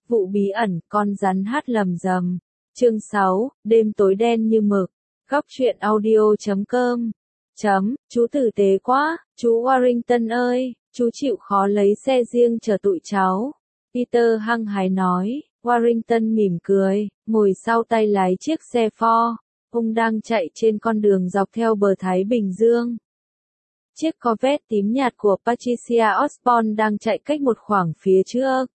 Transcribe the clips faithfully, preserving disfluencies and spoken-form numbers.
Vụ bí ẩn, con rắn hát lầm rầm. Chương sáu, đêm tối đen như mực. Góc truyện audio chấm com. Chấm, chú tử tế quá, chú Warrington ơi, chú chịu khó lấy xe riêng chở tụi cháu. Peter hăng hái nói. Warrington mỉm cười, ngồi sau tay lái chiếc xe Ford. Ông đang chạy trên con đường dọc theo bờ Thái Bình Dương. Chiếc Corvette tím nhạt của Patricia Osborne đang chạy cách một khoảng phía trước.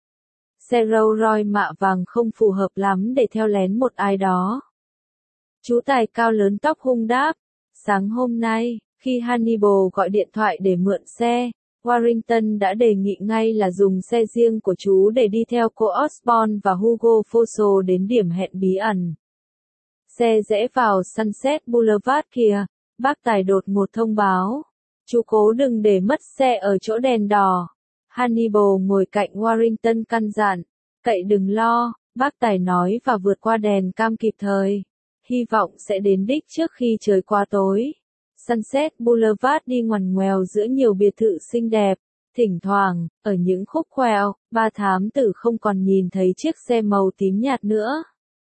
Xe Rolls Royce mạ vàng không phù hợp lắm để theo lén một ai đó. Chú tài cao lớn tóc hung đáp. Sáng hôm nay, khi Hannibal gọi điện thoại để mượn xe, Warrington đã đề nghị ngay là dùng xe riêng của chú để đi theo cô Osborne và Hugo Fosso đến điểm hẹn bí ẩn. Xe rẽ vào Sunset Boulevard kìa, bác tài đột ngột thông báo. Chú cố đừng để mất xe ở chỗ đèn đỏ. Hannibal ngồi cạnh Warrington căn dặn. Cậy đừng lo, bác tài nói và vượt qua đèn cam kịp thời. Hy vọng sẽ đến đích trước khi trời quá tối. Sunset Boulevard đi ngoằn ngoèo giữa nhiều biệt thự xinh đẹp. Thỉnh thoảng, ở những khúc quẹo, ba thám tử không còn nhìn thấy chiếc xe màu tím nhạt nữa.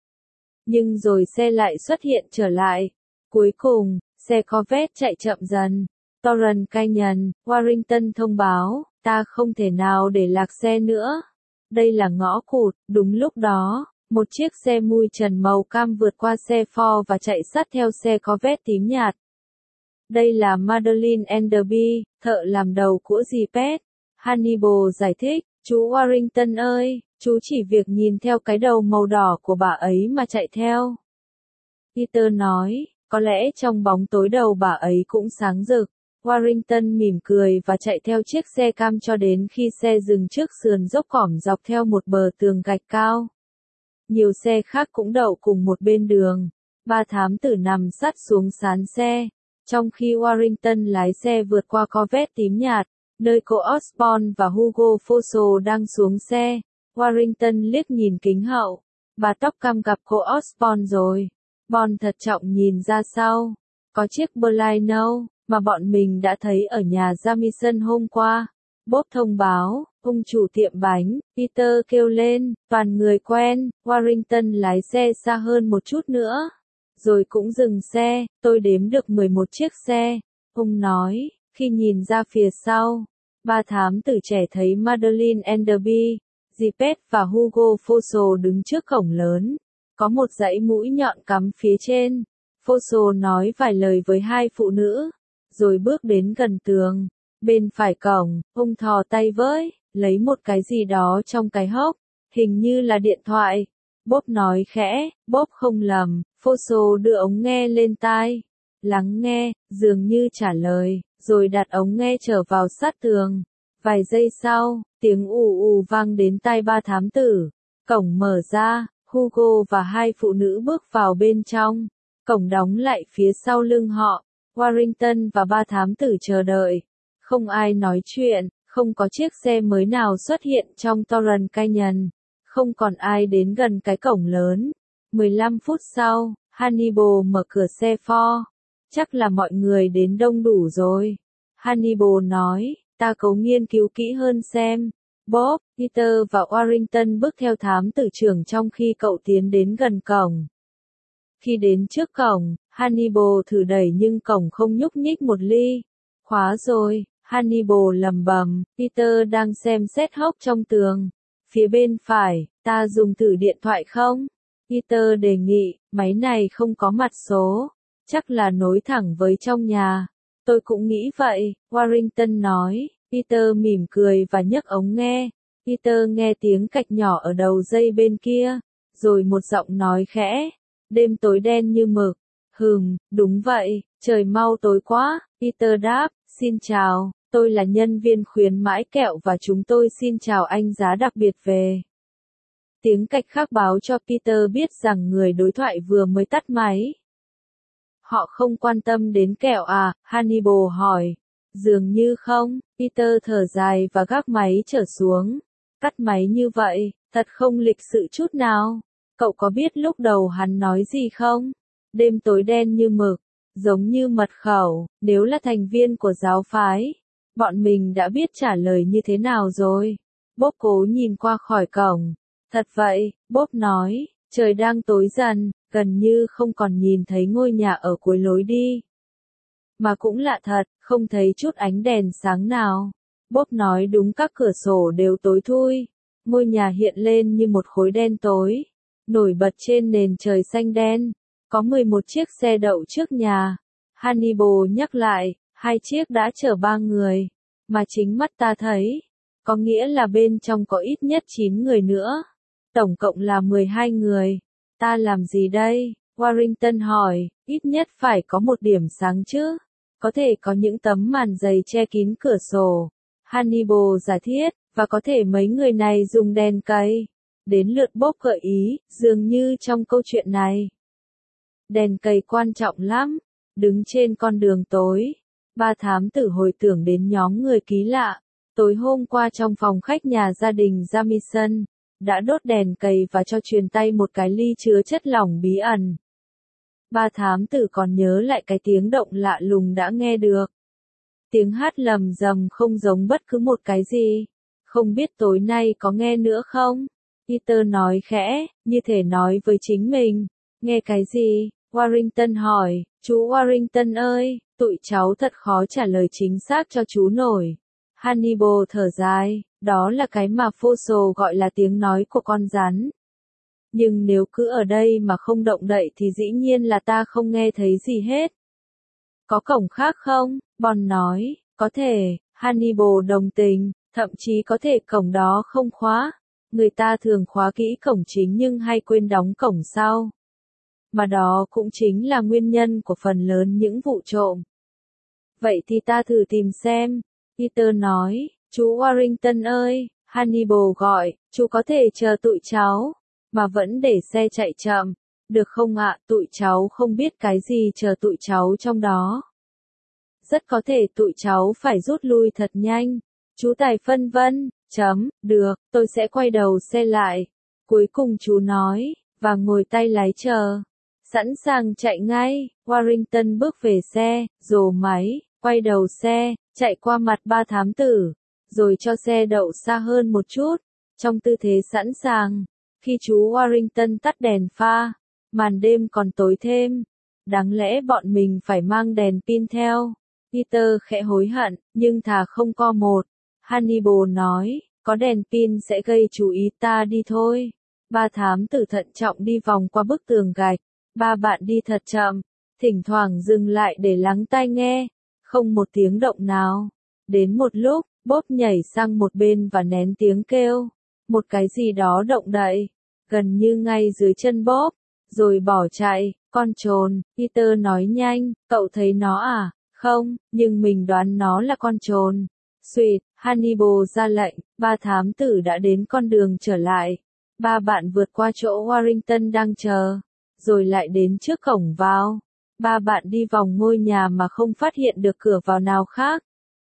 Nhưng rồi xe lại xuất hiện trở lại. Cuối cùng, xe Corvette chạy chậm dần. Torrance Canyon, Warrington thông báo, ta không thể nào để lạc xe nữa. Đây là ngõ cụt. Đúng lúc đó, một chiếc xe mui trần màu cam vượt qua xe Ford và chạy sát theo xe Corvette tím nhạt. Đây là Madeline Enderby, thợ làm đầu của Jeepet. Hannibal giải thích, chú Warrington ơi, chú chỉ việc nhìn theo cái đầu màu đỏ của bà ấy mà chạy theo. Peter nói, có lẽ trong bóng tối đầu bà ấy cũng sáng rực. Warrington mỉm cười và chạy theo chiếc xe cam cho đến khi xe dừng trước sườn dốc cỏm dọc theo một bờ tường gạch cao. Nhiều xe khác cũng đậu cùng một bên đường. Ba thám tử nằm sát xuống sàn xe, trong khi Warrington lái xe vượt qua Corvette tím nhạt, nơi cô Osborne và Hugo Fosso đang xuống xe. Warrington liếc nhìn kính hậu. Bà tóc cam gặp cô Osborne rồi. Bond thật trọng nhìn ra sau. Có chiếc Berliner nâu mà bọn mình đã thấy ở nhà Jamison hôm qua. Bob thông báo, ông chủ tiệm bánh. Peter kêu lên, toàn người quen. Warrington lái xe xa hơn một chút nữa. Rồi cũng dừng xe, tôi đếm được mười một chiếc xe. Ông nói, khi nhìn ra phía sau, ba thám tử trẻ thấy Madeline Enderby, Jeepet và Hugo Fosso đứng trước cổng lớn. Có một dãy mũi nhọn cắm phía trên. Fosso nói vài lời với hai phụ nữ, rồi bước đến gần tường. Bên phải cổng, ông thò tay với, lấy một cái gì đó trong cái hốc, hình như là điện thoại. Bob nói khẽ, Bob không lầm. Fosso đưa ống nghe lên tai, lắng nghe, dường như trả lời, rồi đặt ống nghe trở vào sát tường. Vài giây sau, tiếng ù ù vang đến tai ba thám tử. Cổng mở ra, Hugo và hai phụ nữ bước vào bên trong. Cổng đóng lại phía sau lưng họ. Warrington và ba thám tử chờ đợi. Không ai nói chuyện, không có chiếc xe mới nào xuất hiện trong Torrance Canyon. Không còn ai đến gần cái cổng lớn. mười lăm phút sau, Hannibal mở cửa xe Ford. Chắc là mọi người đến đông đủ rồi. Hannibal nói, ta cố nghiên cứu kỹ hơn xem. Bob, Peter và Warrington bước theo thám tử trưởng trong khi cậu tiến đến gần cổng. Khi đến trước cổng, Hannibal thử đẩy nhưng cổng không nhúc nhích một ly. Khóa rồi, Hannibal lầm bầm. Peter đang xem xét hốc trong tường. Phía bên phải, ta dùng thử điện thoại không? Peter đề nghị, máy này không có mặt số. Chắc là nối thẳng với trong nhà. Tôi cũng nghĩ vậy, Warrington nói. Peter mỉm cười và nhấc ống nghe. Peter nghe tiếng cạch nhỏ ở đầu dây bên kia. Rồi một giọng nói khẽ. Đêm tối đen như mực. Hừm, đúng vậy, trời mau tối quá. Peter đáp, xin chào, tôi là nhân viên khuyến mãi kẹo và chúng tôi xin chào anh giá đặc biệt về. Tiếng cạch khác báo cho Peter biết rằng người đối thoại vừa mới tắt máy. Họ không quan tâm đến kẹo à? Hannibal hỏi. Dường như không. Peter thở dài và gác máy trở xuống. Tắt máy như vậy, thật không lịch sự chút nào. Cậu có biết lúc đầu hắn nói gì không? Đêm tối đen như mực, giống như mật khẩu. Nếu là thành viên của giáo phái, bọn mình đã biết trả lời như thế nào rồi. Bob cố nhìn qua khỏi cổng. Thật vậy, Bob nói, trời đang tối dần, gần như không còn nhìn thấy ngôi nhà ở cuối lối đi. Mà cũng lạ thật, không thấy chút ánh đèn sáng nào. Bob nói đúng, các cửa sổ đều tối thui. Ngôi nhà hiện lên như một khối đen tối, nổi bật trên nền trời xanh đen. Có mười một chiếc xe đậu trước nhà. Hannibal nhắc lại, hai chiếc đã chở ba người. Mà chính mắt ta thấy, có nghĩa là bên trong có ít nhất chín người nữa. Tổng cộng là mười hai người. Ta làm gì đây? Warrington hỏi, ít nhất phải có một điểm sáng chứ. Có thể có những tấm màn dày che kín cửa sổ. Hannibal giả thiết, và có thể mấy người này dùng đèn cầy. Đến lượt Bob gợi ý, dường như trong câu chuyện này, đèn cầy quan trọng lắm. Đứng trên con đường tối, ba thám tử hồi tưởng đến nhóm người kỳ lạ. Tối hôm qua trong phòng khách nhà gia đình Jamison, đã đốt đèn cầy và cho truyền tay một cái ly chứa chất lỏng bí ẩn. Ba thám tử còn nhớ lại cái tiếng động lạ lùng đã nghe được. Tiếng hát lầm rầm không giống bất cứ một cái gì. Không biết tối nay có nghe nữa không? Peter nói khẽ, như thể nói với chính mình. Nghe cái gì? Warrington hỏi, chú Warrington ơi, tụi cháu thật khó trả lời chính xác cho chú nổi. Hannibal thở dài, đó là cái mà Fossil gọi là tiếng nói của con rắn. Nhưng nếu cứ ở đây mà không động đậy thì dĩ nhiên là ta không nghe thấy gì hết. Có cổng khác không? Bon nói, có thể. Hannibal đồng tình, thậm chí có thể cổng đó không khóa. Người ta thường khóa kỹ cổng chính nhưng hay quên đóng cổng sau. Mà đó cũng chính là nguyên nhân của phần lớn những vụ trộm. Vậy thì ta thử tìm xem. Peter nói, chú Warrington ơi, Hannibal gọi, chú có thể chờ tụi cháu, mà vẫn để xe chạy chậm, được không ạ? Tụi cháu không biết cái gì chờ tụi cháu trong đó. Rất có thể tụi cháu phải rút lui thật nhanh. Chú Tài phân vân, chấm, được, tôi sẽ quay đầu xe lại. Cuối cùng chú nói, và ngồi tay lái chờ. Sẵn sàng chạy ngay. Warrington bước về xe, rồ máy, quay đầu xe, chạy qua mặt ba thám tử, rồi cho xe đậu xa hơn một chút, trong tư thế sẵn sàng. Khi chú Warrington tắt đèn pha, màn đêm còn tối thêm. Đáng lẽ bọn mình phải mang đèn pin theo. Peter khẽ hối hận, nhưng thà không co một. Hannibal nói, có đèn pin sẽ gây chú ý, ta đi thôi. Ba thám tử thận trọng đi vòng qua bức tường gạch. Ba bạn đi thật chậm, thỉnh thoảng dừng lại để lắng tai nghe. Không một tiếng động nào. Đến một lúc, Bob nhảy sang một bên và nén tiếng kêu. Một cái gì đó động đậy, gần như ngay dưới chân Bob, rồi bỏ chạy. Con trồn, Peter nói nhanh, cậu thấy nó à? Không, nhưng mình đoán nó là con trồn. Xuyệt, Hannibal ra lệnh, ba thám tử đã đến con đường trở lại. Ba bạn vượt qua chỗ Warrington đang chờ, rồi lại đến trước cổng vào. Ba bạn đi vòng ngôi nhà mà không phát hiện được cửa vào nào khác.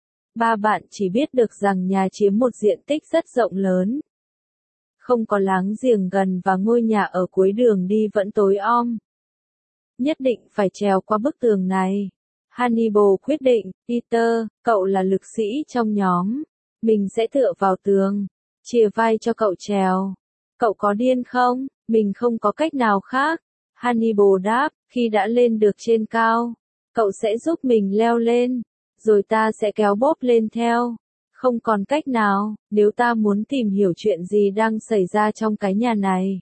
Ba bạn chỉ biết được rằng nhà chiếm một diện tích rất rộng lớn. Không có láng giềng gần và ngôi nhà ở cuối đường đi vẫn tối om. Nhất định phải trèo qua bức tường này. Hannibal quyết định, Peter, cậu là lực sĩ trong nhóm. Mình sẽ tựa vào tường, chìa vai cho cậu trèo. Cậu có điên không? Mình không có cách nào khác. Hannibal đáp, khi đã lên được trên cao, cậu sẽ giúp mình leo lên, rồi ta sẽ kéo Bob lên theo. Không còn cách nào, nếu ta muốn tìm hiểu chuyện gì đang xảy ra trong cái nhà này.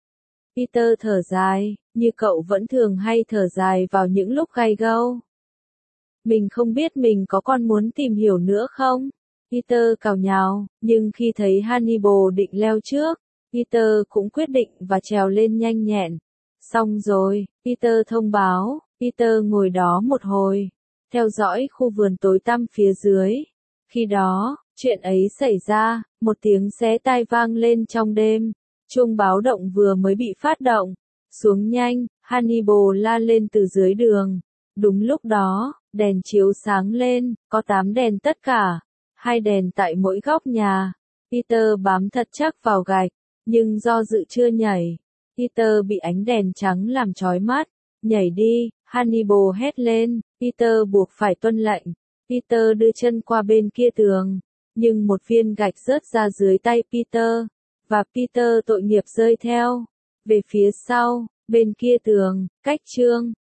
Peter thở dài, như cậu vẫn thường hay thở dài vào những lúc gay gâu. Mình không biết mình có còn muốn tìm hiểu nữa không? Peter cào nhào, nhưng khi thấy Hannibal định leo trước, Peter cũng quyết định và trèo lên nhanh nhẹn. Xong rồi, Peter thông báo, Peter ngồi đó một hồi, theo dõi khu vườn tối tăm phía dưới. Khi đó, chuyện ấy xảy ra, một tiếng xé tai vang lên trong đêm. Chuông báo động vừa mới bị phát động. Xuống nhanh, Hannibal la lên từ dưới đường. Đúng lúc đó, đèn chiếu sáng lên, có tám đèn tất cả, hai đèn tại mỗi góc nhà. Peter bám thật chắc vào gạch, nhưng do dự chưa nhảy. Peter bị ánh đèn trắng làm chói mắt. Nhảy đi, Hannibal hét lên, Peter buộc phải tuân lệnh. Peter đưa chân qua bên kia tường, nhưng một viên gạch rớt ra dưới tay Peter, và Peter tội nghiệp rơi theo về phía sau, bên kia tường, cách Trương